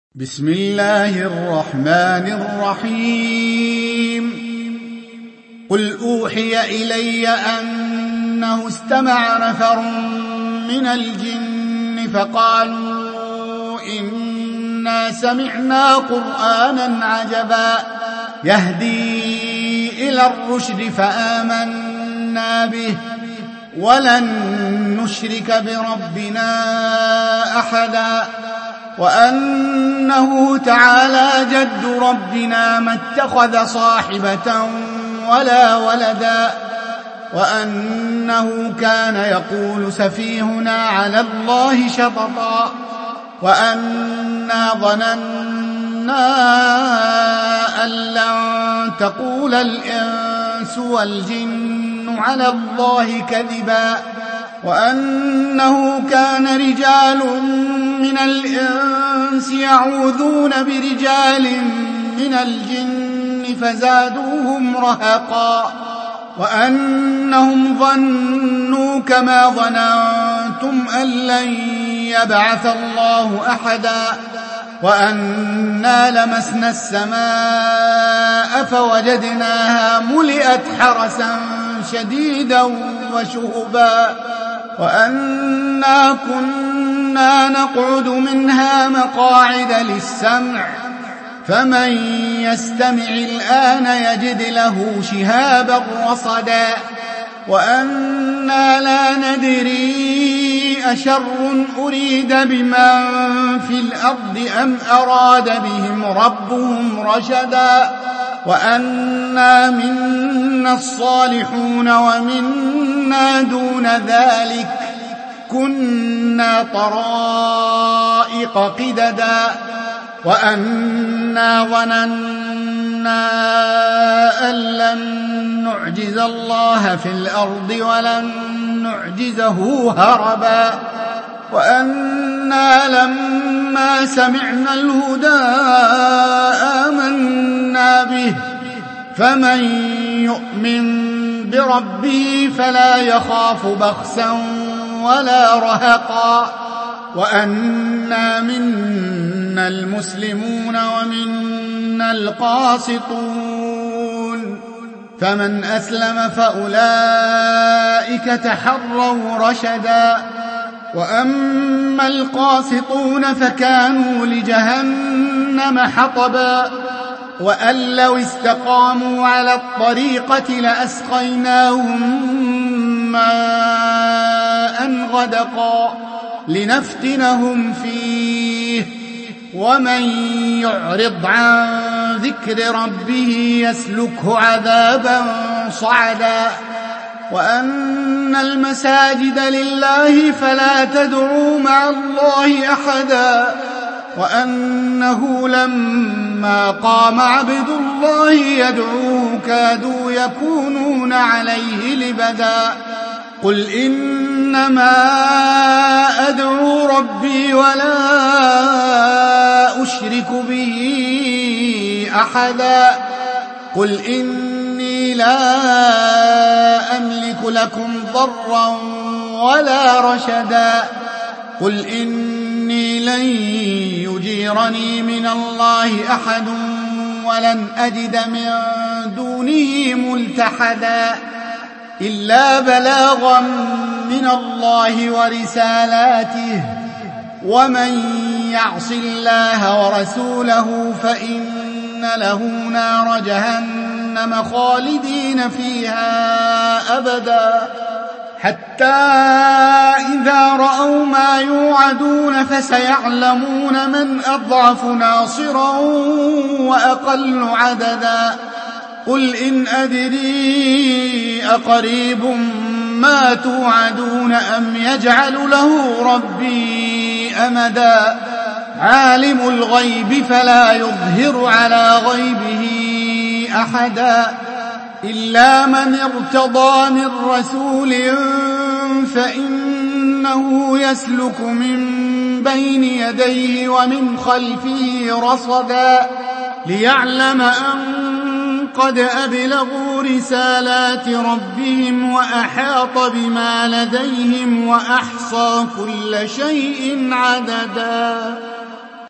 بسم الله الرحمن الرحيم قل أوحي إلي أنه استمع نفر من الجن فقالوا إنا سمعنا قرآنا عجبا يهدي إلى الرشد فآمنا به ولن نشرك بربنا أحدا وأنه تعالى جد ربنا ما اتخذ صاحبة ولا ولدا وأنه كان يقول سفيهنا على الله شططا وأنا ظننا أن لن تقول الإنس والجن على الله كذبا وأنه كان رجال من الإنس يعوذون برجال من الجن فزادوهم رهقا وأنهم ظنوا كما ظننتم أن لن يبعث الله أحدا وأنا لمسنا السماء فوجدناها ملئت حرسا شديدا وشهبا وأنا كنا نقعد منها مقاعد للسمع فمن يستمع الآن يجد له شهابا رصدا وأنا لا ندري أشر أريد بمن في الأرض أم أراد بهم ربهم رشدا وأنا منا الصالحون ومنا دون ذلك كنا طرائق قددا وأنا ظننا أن لن نعجز الله في الأرض ولن نعجزه هربا وأنا لما سمعنا الهدى آمنا به فمن يؤمن بربه فلا يخاف بخسا ولا رهقا وأنا منا المسلمون ومنا القاسطون فمن أسلم فأولئك تحروا رشدا وأما القاسطون فكانوا لجهنم حطبا وأن لو استقاموا على الطريقة لأسقيناهم ماء غدقا لنفتنهم فيه ومن يعرض عن ذكر ربه يسلكه عذابا صعدا وأن المساجد لله فلا تدعوا مع الله أحدا وأنه لما قام عبد الله يدعوه كادوا يكونون عليه لبدا قل إنما أدعو ربي ولا أشرك به أحدا قل إني لا أملك لكم ضرا ولا رشدا قل إني لن يجيرني من الله أحد ولن أجد من دونه ملتحدا إلا بلاغا من الله ورسالاته ومن يعص الله ورسوله فإن له نار جهنم خالدين فيها أبدا حتى إذا رأوا ما يوعدون فسيعلمون من أضعف ناصرا وأقل عددا قل إن أدري أقريب ما توعدون أم يجعل له ربي أمدا عالم الغيب فلا يظهر على غيبه أحدا إلا من ارتضى من رسول فإنه يسلك من بين يديه ومن خلفه رصدا ليعلم أن قد أبلغوا رسالات ربهم وأحاط بما لديهم وأحصى كل شيء عددا